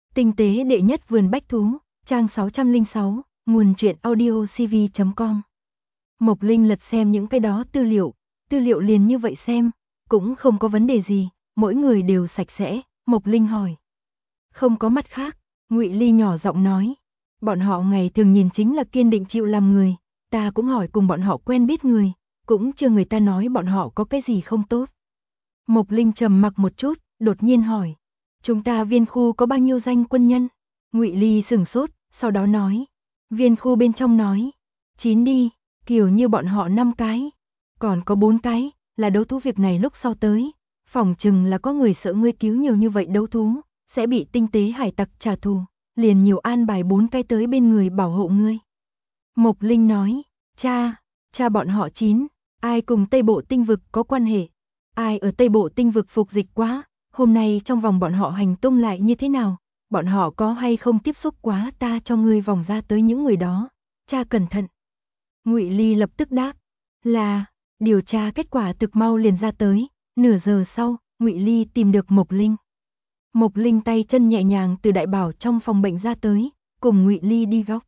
Tinh tế đệ nhất vườn bách thú, trang 606, nguồn truyện audiocv.com. Mộc Linh lật xem những cái đó tư liệu liền như vậy xem, cũng không có vấn đề gì, mỗi người đều sạch sẽ. Mộc Linh hỏi. Không có mặt khác, Ngụy Ly nhỏ giọng nói. Bọn họ ngày thường nhìn chính là kiên định chịu làm người, ta cũng hỏi cùng bọn họ quen biết người, cũng chưa người ta nói bọn họ có cái gì không tốt. Mộc Linh trầm mặc một chút, đột nhiên hỏi. Chúng ta viên khu có bao nhiêu danh quân nhân? Ngụy Ly sửng sốt, sau đó nói. Viên khu bên trong nói. 9 đi, kiểu như bọn họ 5 cái. Còn có 4 cái, là đấu thú việc này lúc sau tới. Phỏng chừng là có người sợ ngươi cứu nhiều như vậy đấu thú, sẽ bị tinh tế hải tặc trả thù. Liền nhiều an bài 4 cái tới bên người bảo hộ ngươi. Mộc Linh nói. Cha bọn họ 9, ai cùng Tây Bộ tinh vực có quan hệ? Ai ở Tây Bộ tinh vực phục dịch quá? Hôm nay trong vòng bọn họ hành tung lại như thế nào? Bọn họ có hay không tiếp xúc quá, ta cho ngươi vòng ra tới những người đó. Cha cẩn thận. Ngụy Ly lập tức đáp. Là, điều tra kết quả thực mau liền ra tới. Nửa giờ sau, Ngụy Ly tìm được Mộc Linh. Mộc Linh tay chân nhẹ nhàng từ đại bảo trong phòng bệnh ra tới, cùng Ngụy Ly đi góc.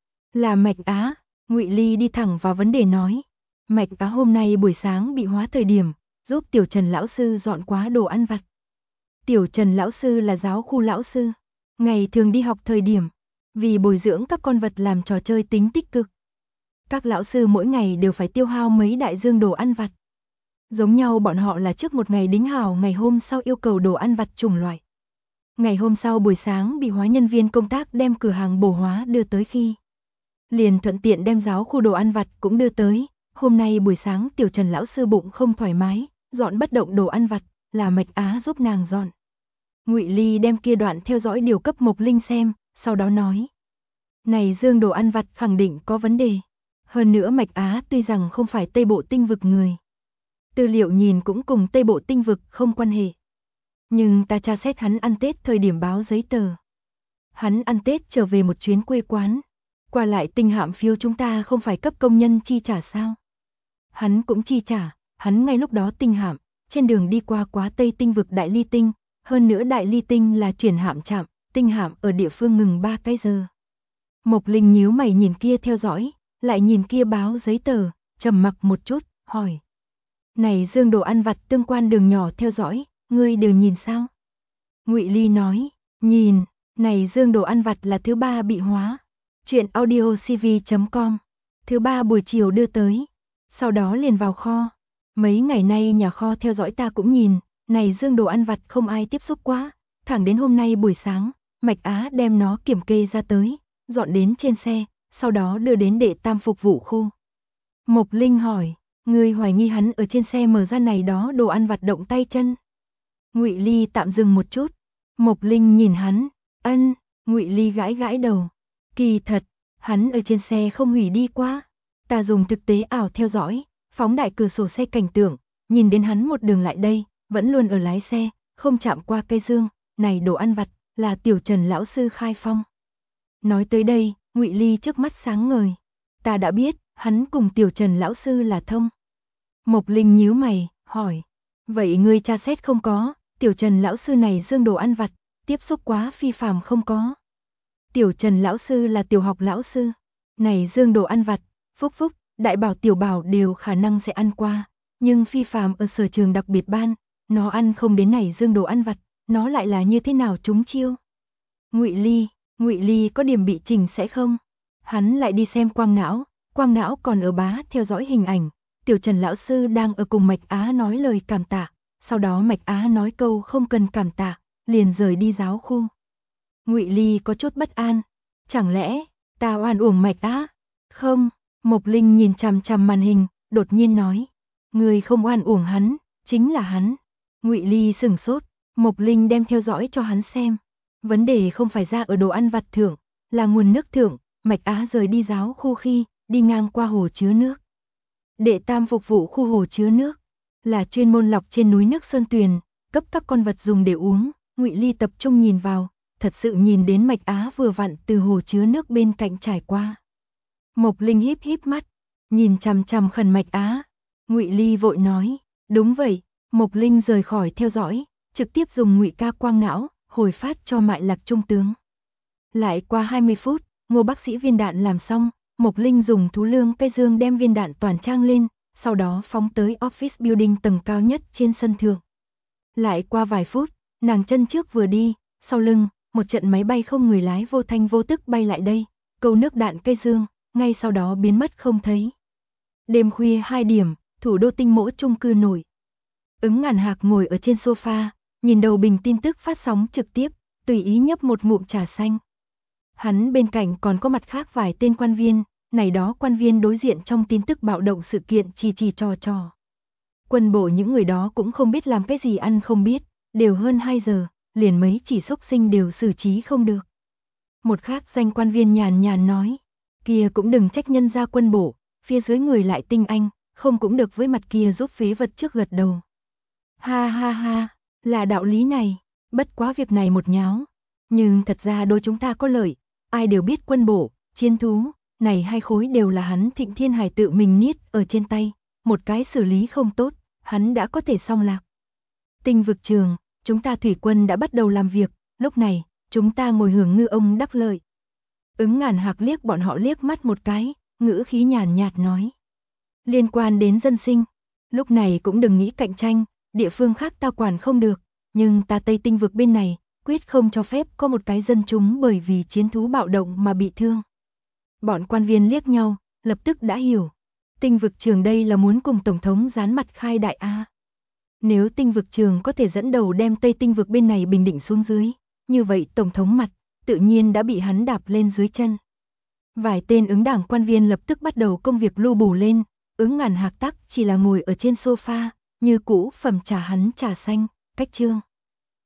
Là Mạch Á, Ngụy Ly đi thẳng vào vấn đề nói. Mạch Á hôm nay buổi sáng bị hóa thời điểm, giúp Tiểu Trần lão sư dọn quá đồ ăn vặt. Tiểu Trần lão sư là giáo khu lão sư, ngày thường đi học thời điểm, vì bồi dưỡng các con vật làm trò chơi tính tích cực. Các lão sư mỗi ngày đều phải tiêu hao mấy đại dương đồ ăn vặt. Giống nhau bọn họ là trước một ngày đính hảo, ngày hôm sau yêu cầu đồ ăn vặt chủng loại. Ngày hôm sau buổi sáng bị hóa nhân viên công tác đem cửa hàng bổ hóa đưa tới khi. Liền thuận tiện đem giáo khu đồ ăn vặt cũng đưa tới. Hôm nay buổi sáng Tiểu Trần lão sư bụng không thoải mái, dọn bất động đồ ăn vặt, là Mạch Á giúp nàng dọn. Ngụy Ly đem kia đoạn theo dõi điều cấp Mộc Linh xem, sau đó nói. Này dương đồ ăn vặt khẳng định có vấn đề. Hơn nữa Mạch Á tuy rằng không phải Tây Bộ tinh vực người. Tư liệu nhìn cũng cùng Tây Bộ tinh vực không quan hệ. Nhưng ta tra xét hắn ăn Tết thời điểm báo giấy tờ. Hắn ăn Tết trở về một chuyến quê quán. Qua lại tinh hạm phiếu chúng ta không phải cấp công nhân chi trả sao? Hắn cũng chi trả, hắn ngay lúc đó tinh hạm, trên đường đi qua quá Tây tinh vực Đại Ly Tinh, hơn nữa Đại Ly Tinh là chuyển hạm trạm, tinh hạm ở địa phương ngừng 3 cái giờ. Mộc Linh nhíu mày nhìn kia theo dõi, lại nhìn kia báo giấy tờ, trầm mặc một chút, hỏi. Này dương đồ ăn vặt tương quan đường nhỏ theo dõi, ngươi đều nhìn sao? Ngụy Ly nói, nhìn, này dương đồ ăn vặt là thứ 3 bị hóa. Chuyện audiocv.com. Thứ 3 buổi chiều đưa tới. Sau đó liền vào kho. Mấy ngày nay nhà kho theo dõi ta cũng nhìn. Này dương đồ ăn vặt không ai tiếp xúc quá. Thẳng đến hôm nay buổi sáng, Mạch Á đem nó kiểm kê ra tới, dọn đến trên xe, sau đó đưa đến đệ tam phục vụ khu. Mộc Linh hỏi, ngươi hoài nghi hắn ở trên xe mở ra này đó đồ ăn vặt động tay chân. Ngụy Ly tạm dừng một chút. Mộc Linh nhìn hắn, ân. Ngụy Ly gãi gãi đầu. Kỳ thật, hắn ở trên xe không hủy đi quá. Ta dùng thực tế ảo theo dõi, phóng đại cửa sổ xe cảnh tượng, nhìn đến hắn một đường lại đây, vẫn luôn ở lái xe, không chạm qua cây dương, này đồ ăn vặt, là Tiểu Trần lão sư khai phong. Nói tới đây, Ngụy Ly trước mắt sáng ngời. Ta đã biết, hắn cùng Tiểu Trần lão sư là thông. Mộc Linh nhíu mày, hỏi. Vậy ngươi tra xét không có, Tiểu Trần lão sư này dương đồ ăn vặt, tiếp xúc quá phi phàm không có. Tiểu Trần lão sư là tiểu học lão sư. Này dương đồ ăn vặt, Phúc Phúc, Đại Bảo Tiểu Bảo đều khả năng sẽ ăn qua. Nhưng phi phàm ở sở trường đặc biệt ban, nó ăn không đến này dương đồ ăn vặt, nó lại là như thế nào trúng chiêu? Ngụy Ly có điểm bị chỉnh sẽ không? Hắn lại đi xem quang não còn ở bá theo dõi hình ảnh. Tiểu Trần lão sư đang ở cùng Mạch Á nói lời cảm tạ, sau đó Mạch Á nói câu không cần cảm tạ, liền rời đi giáo khu. Ngụy Ly có chút bất an, chẳng lẽ ta oan uổng Mạch Á? Không, Mộc Linh nhìn chằm chằm màn hình, đột nhiên nói, người không oan uổng hắn, chính là hắn. Ngụy Ly sửng sốt, Mộc Linh đem theo dõi cho hắn xem. Vấn đề không phải ra ở đồ ăn vặt thượng, là nguồn nước thượng. Mạch Á rời đi giáo khu khi đi ngang qua hồ chứa nước. Đệ tam phục vụ khu hồ chứa nước là chuyên môn lọc trên núi nước sơn tuyền, cấp các con vật dùng để uống. Ngụy Ly tập trung nhìn vào, thật sự nhìn đến Mạch Á vừa vặn từ hồ chứa nước bên cạnh trải qua. Mộc Linh híp híp mắt, nhìn chằm chằm khẩn Mạch Á. Ngụy Ly vội nói, đúng vậy. Mộc Linh rời khỏi theo dõi, trực tiếp dùng Ngụy Ca quang não, hồi phát cho Mại Lạc trung tướng. Lại qua 20 phút, Ngô bác sĩ viên đạn làm xong, Mộc Linh dùng thú lương cây dương đem viên đạn toàn trang lên, sau đó phóng tới office building tầng cao nhất trên sân thượng. Lại qua vài phút, nàng chân trước vừa đi, sau lưng, một trận máy bay không người lái vô thanh vô tức bay lại đây, câu nước đạn cây dương, ngay sau đó biến mất không thấy. Đêm khuya 2 điểm, thủ đô Tinh Mỗ chung cư nổi. Ứng Ngàn Hạc ngồi ở trên sofa, nhìn đầu bình tin tức phát sóng trực tiếp, tùy ý nhấp một ngụm trà xanh. Hắn bên cạnh còn có mặt khác vài tên quan viên, này đó quan viên đối diện trong tin tức bạo động sự kiện chỉ trò. Quân bộ những người đó cũng không biết làm cái gì ăn không biết, đều hơn 2 giờ, liền mấy chỉ xúc sinh đều xử trí không được. Một khác danh quan viên nhàn nhàn nói, kia cũng đừng trách nhân gia quân bộ, phía dưới người lại tinh anh, không cũng được với mặt kia giúp phế vật trước gật đầu. Ha ha ha, là đạo lý này, bất quá việc này một nháo. Nhưng thật ra đôi chúng ta có lợi, ai đều biết quân bộ, chiến thú, này hai khối đều là hắn Thịnh Thiên Hải tự mình niết ở trên tay, một cái xử lý không tốt, hắn đã có thể xong lạc. Tinh vực trường, chúng ta thủy quân đã bắt đầu làm việc, lúc này, chúng ta ngồi hưởng ngư ông đắc lợi. Ứng Ngàn Hạc liếc bọn họ liếc mắt một cái, ngữ khí nhàn nhạt nói. Liên quan đến dân sinh, lúc này cũng đừng nghĩ cạnh tranh, địa phương khác ta quản không được, nhưng ta Tây Tinh vực bên này, quyết không cho phép có một cái dân chúng bởi vì chiến thú bạo động mà bị thương. Bọn quan viên liếc nhau, lập tức đã hiểu. Tinh vực trường đây là muốn cùng Tổng thống dán mặt khai đại A. Nếu tinh vực trường có thể dẫn đầu đem Tây Tinh vực bên này bình định xuống dưới, như vậy Tổng thống mặt, tự nhiên đã bị hắn đạp lên dưới chân. Vài tên ứng đảng quan viên lập tức bắt đầu công việc lưu bù lên, Ứng Ngàn Hạc tắc chỉ là ngồi ở trên sofa, như cũ phẩm trà hắn trà xanh, cách chương.